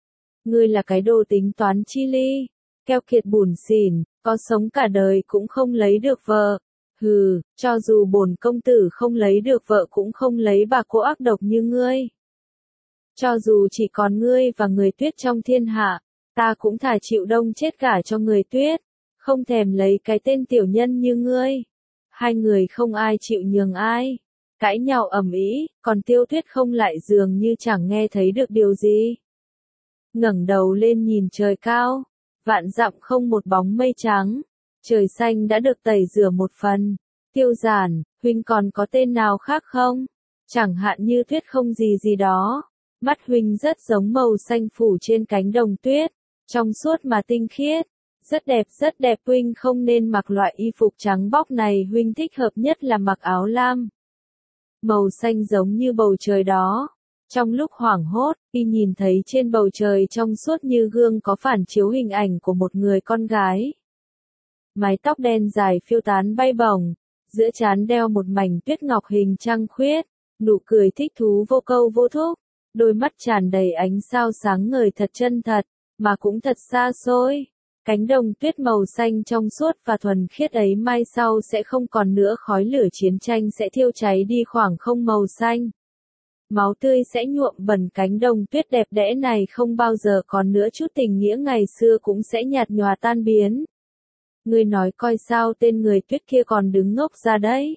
Ngươi là cái đồ tính toán chi ly, keo kiệt bủn xỉn, có sống cả đời cũng không lấy được vợ. Hừ, cho dù bổn công tử không lấy được vợ cũng không lấy bà cô ác độc như ngươi. Cho dù chỉ còn ngươi và người Tuyết trong thiên hạ, ta cũng thà chịu đông chết cả cho người Tuyết, không thèm lấy cái tên tiểu nhân như ngươi. Hai người không ai chịu nhường ai, cãi nhau ầm ĩ, còn Tiêu Tuyết không lại dường như chẳng nghe thấy được điều gì. Ngẩng đầu lên nhìn trời cao, vạn dặm không một bóng mây trắng, trời xanh đã được tẩy rửa một phần. Tiêu Giản, huynh còn có tên nào khác không? Chẳng hạn như Tuyết không gì gì đó. Mắt huynh rất giống màu xanh phủ trên cánh đồng tuyết, trong suốt mà tinh khiết, rất đẹp rất đẹp. Huynh không nên mặc loại y phục trắng bóc này, huynh thích hợp nhất là mặc áo lam. Màu xanh giống như bầu trời đó. Trong lúc hoảng hốt, y nhìn thấy trên bầu trời trong suốt như gương có phản chiếu hình ảnh của một người con gái. Mái tóc đen dài phiêu tán bay bổng, giữa trán đeo một mảnh tuyết ngọc hình trăng khuyết, nụ cười thích thú vô câu vô thúc. Đôi mắt tràn đầy ánh sao sáng ngời thật chân thật, mà cũng thật xa xôi. Cánh đồng tuyết màu xanh trong suốt và thuần khiết ấy mai sau sẽ không còn nữa, khói lửa chiến tranh sẽ thiêu cháy đi khoảng không màu xanh. Máu tươi sẽ nhuộm bẩn cánh đồng tuyết đẹp đẽ này, không bao giờ còn nữa, chút tình nghĩa ngày xưa cũng sẽ nhạt nhòa tan biến. Ngươi nói coi sao tên người Tuyết kia còn đứng ngốc ra đấy?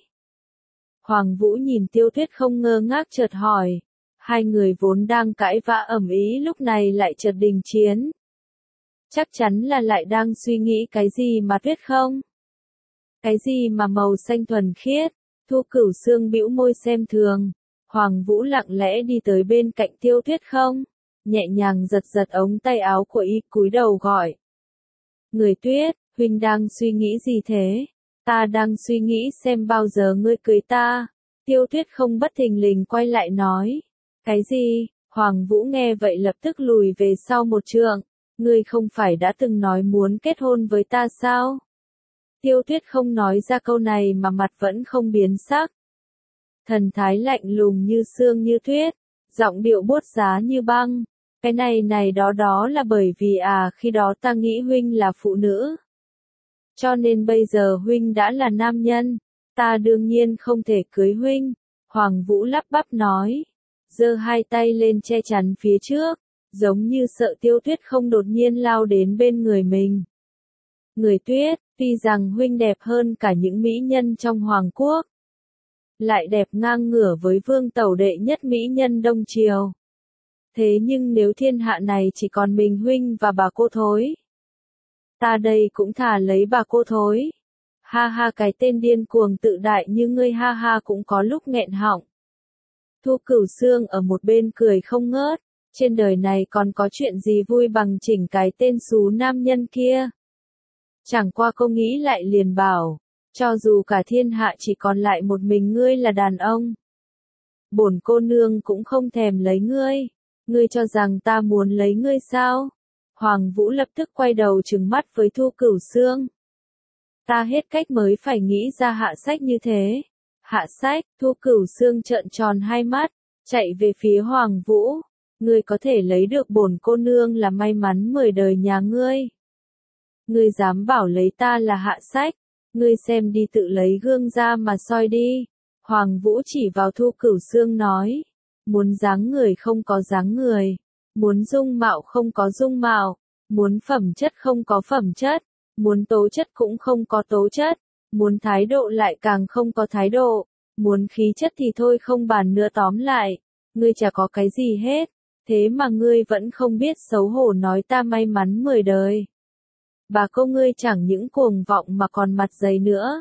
Hoàng Vũ nhìn Tiêu Tuyết không ngơ ngác chợt hỏi. Hai người vốn đang cãi vã ầm ĩ lúc này lại chợt đình chiến. Chắc chắn là lại đang suy nghĩ cái gì mà Tuyết không? Cái gì mà màu xanh thuần khiết? Thu Cửu Sương bĩu môi xem thường. Hoàng Vũ lặng lẽ đi tới bên cạnh Tiêu Tuyết không? Nhẹ nhàng giật giật ống tay áo của y, cúi đầu gọi. Người Tuyết, huynh đang suy nghĩ gì thế? Ta đang suy nghĩ xem bao giờ ngươi cưới ta. Tiêu Tuyết không bất thình lình quay lại nói. Cái gì? Hoàng Vũ nghe vậy lập tức lùi về sau một trượng. Ngươi không phải đã từng nói muốn kết hôn với ta sao? Tiêu Tuyết không nói ra câu này mà mặt vẫn không biến sắc. Thần thái lạnh lùng như sương như tuyết, giọng điệu buốt giá như băng. Cái này này đó đó là bởi vì à khi đó ta nghĩ huynh là phụ nữ. Cho nên bây giờ huynh đã là nam nhân, ta đương nhiên không thể cưới huynh. Hoàng Vũ lắp bắp nói, giơ hai tay lên che chắn phía trước, giống như sợ Tiêu Tuyết không đột nhiên lao đến bên người mình. Người Tuyết, tuy rằng huynh đẹp hơn cả những mỹ nhân trong hoàng quốc, lại đẹp ngang ngửa với vương tẩu đệ nhất mỹ nhân Đông Triều. Thế nhưng nếu thiên hạ này chỉ còn mình huynh và bà cô Thối, ta đây cũng thà lấy bà cô Thối. Ha ha, cái tên điên cuồng tự đại như ngươi ha ha cũng có lúc nghẹn họng. Thu Cửu Sương ở một bên cười không ngớt, trên đời này còn có chuyện gì vui bằng chỉnh cái tên xú nam nhân kia. Chẳng qua cô nghĩ lại liền bảo, cho dù cả thiên hạ chỉ còn lại một mình ngươi là đàn ông, bổn cô nương cũng không thèm lấy ngươi. Ngươi cho rằng ta muốn lấy ngươi sao? Hoàng Vũ lập tức quay đầu trừng mắt với Thu Cửu Sương. Ta hết cách mới phải nghĩ ra hạ sách như thế. Hạ sách? Thu Cửu Sương trợn tròn hai mắt, chạy về phía Hoàng Vũ. Ngươi có thể lấy được bổn cô nương là may mắn mười đời nhà ngươi. Ngươi dám bảo lấy ta là hạ sách? Ngươi xem đi, tự lấy gương ra mà soi đi. Hoàng Vũ chỉ vào Thu Cửu Sương nói. Muốn dáng người không có dáng người. Muốn dung mạo không có dung mạo. Muốn phẩm chất không có phẩm chất. Muốn tố chất cũng không có tố chất. Muốn thái độ lại càng không có thái độ. Muốn khí chất thì thôi không bàn nữa, tóm lại. Ngươi chả có cái gì hết. Thế mà ngươi vẫn không biết xấu hổ nói ta may mắn mười đời. Bà cô ngươi chẳng những cuồng vọng mà còn mặt dày nữa.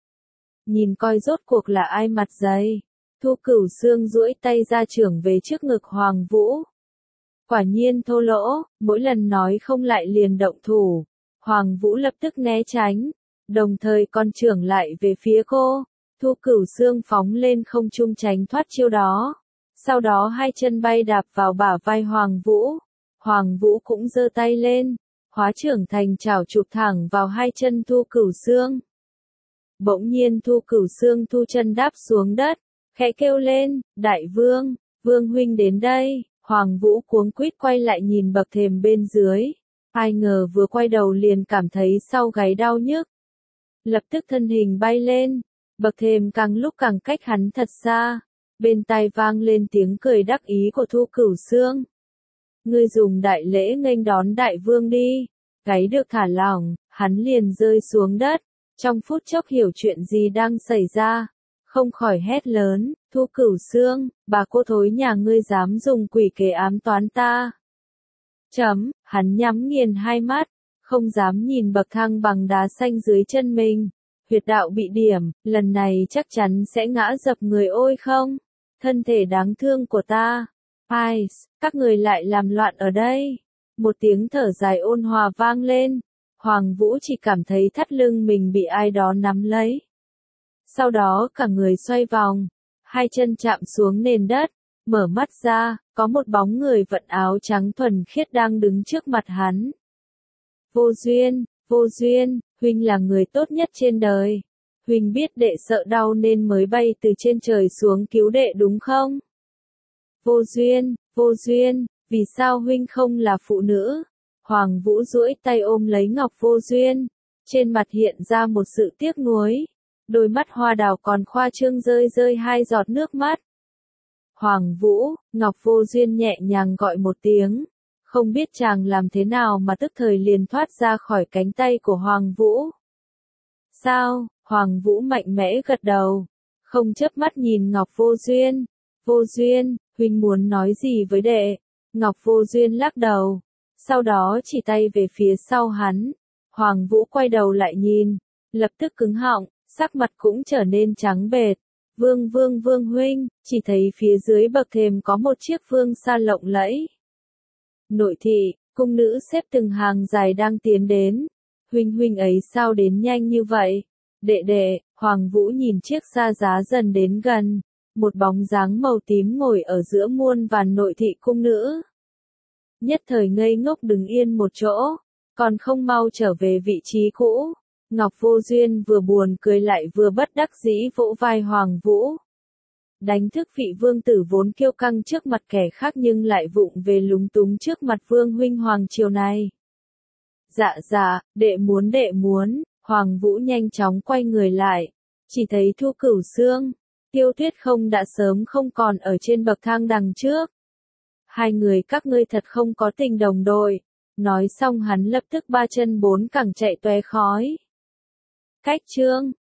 Nhìn coi rốt cuộc là ai mặt dày. Thu Cửu Sương duỗi tay ra chưởng về trước ngực Hoàng Vũ. Quả nhiên thô lỗ, mỗi lần nói không lại liền động thủ. Hoàng Vũ lập tức né tránh, đồng thời con chưởng lại về phía cô. Thu Cửu Sương phóng lên không trung tránh thoát chiêu đó. Sau đó hai chân bay đạp vào bả vai Hoàng Vũ. Hoàng Vũ cũng giơ tay lên, hóa chưởng thành chảo chụp thẳng vào hai chân Thu Cửu Sương. Bỗng nhiên Thu Cửu Sương thu chân đáp xuống đất, khẽ kêu lên, đại vương, vương huynh đến đây. Hoàng Vũ cuống quýt quay lại nhìn bậc thềm bên dưới. Ai ngờ vừa quay đầu liền cảm thấy sau gáy đau nhức. Lập tức thân hình bay lên. Bậc thềm càng lúc càng cách hắn thật xa. Bên tai vang lên tiếng cười đắc ý của Thu Cửu Xương. Ngươi dùng đại lễ nghênh đón đại vương đi. Gáy được thả lỏng, hắn liền rơi xuống đất. Trong phút chốc hiểu chuyện gì đang xảy ra. Không khỏi hét lớn, Thu Cửu Xương, bà cô thối nhà ngươi dám dùng quỷ kế ám toán ta. Chấm, hắn nhắm nghiền hai mắt, không dám nhìn bậc thang bằng đá xanh dưới chân mình. Huyệt đạo bị điểm, lần này chắc chắn sẽ ngã dập người ôi không? Thân thể đáng thương của ta. Ai, các người lại làm loạn ở đây. Một tiếng thở dài ôn hòa vang lên. Hoàng Vũ chỉ cảm thấy thắt lưng mình bị ai đó nắm lấy. Sau đó cả người xoay vòng, hai chân chạm xuống nền đất, mở mắt ra, có một bóng người vận áo trắng thuần khiết đang đứng trước mặt hắn. Vô Duyên, Vô Duyên, huynh là người tốt nhất trên đời. Huynh biết đệ sợ đau nên mới bay từ trên trời xuống cứu đệ đúng không? Vô Duyên, Vô Duyên, vì sao huynh không là phụ nữ? Hoàng Vũ duỗi tay ôm lấy Ngọc Vô Duyên, trên mặt hiện ra một sự tiếc nuối. Đôi mắt hoa đào còn khoa trương rơi rơi hai giọt nước mắt. Hoàng Vũ, Ngọc Vô Duyên nhẹ nhàng gọi một tiếng. Không biết chàng làm thế nào mà tức thời liền thoát ra khỏi cánh tay của Hoàng Vũ. Sao? Hoàng Vũ mạnh mẽ gật đầu. Không chớp mắt nhìn Ngọc Vô Duyên. Vô Duyên, huynh muốn nói gì với đệ? Ngọc Vô Duyên lắc đầu. Sau đó chỉ tay về phía sau hắn. Hoàng Vũ quay đầu lại nhìn. Lập tức cứng họng. Sắc mặt cũng trở nên trắng bệch. Vương vương vương huynh, chỉ thấy phía dưới bậc thềm có một chiếc vương sa lộng lẫy. Nội thị, cung nữ xếp từng hàng dài đang tiến đến. Huynh huynh ấy sao đến nhanh như vậy? Đệ đệ, Hoàng Vũ nhìn chiếc xa giá dần đến gần. Một bóng dáng màu tím ngồi ở giữa muôn vàn nội thị cung nữ. Nhất thời ngây ngốc đứng yên một chỗ, còn không mau trở về vị trí cũ. Ngọc Vô Duyên vừa buồn cười lại vừa bất đắc dĩ vỗ vai Hoàng Vũ. Đánh thức vị vương tử vốn kiêu căng trước mặt kẻ khác nhưng lại vụng về lúng túng trước mặt vương huynh Hoàng triều này. Dạ dạ, đệ muốn đệ muốn, Hoàng Vũ nhanh chóng quay người lại. Chỉ thấy Thu Cửu Xương, Tiêu Tuyết Không đã sớm không còn ở trên bậc thang đằng trước. Hai người các ngươi thật không có tình đồng đội. Nói xong hắn lập tức ba chân bốn cẳng chạy tóe khói. Cách chương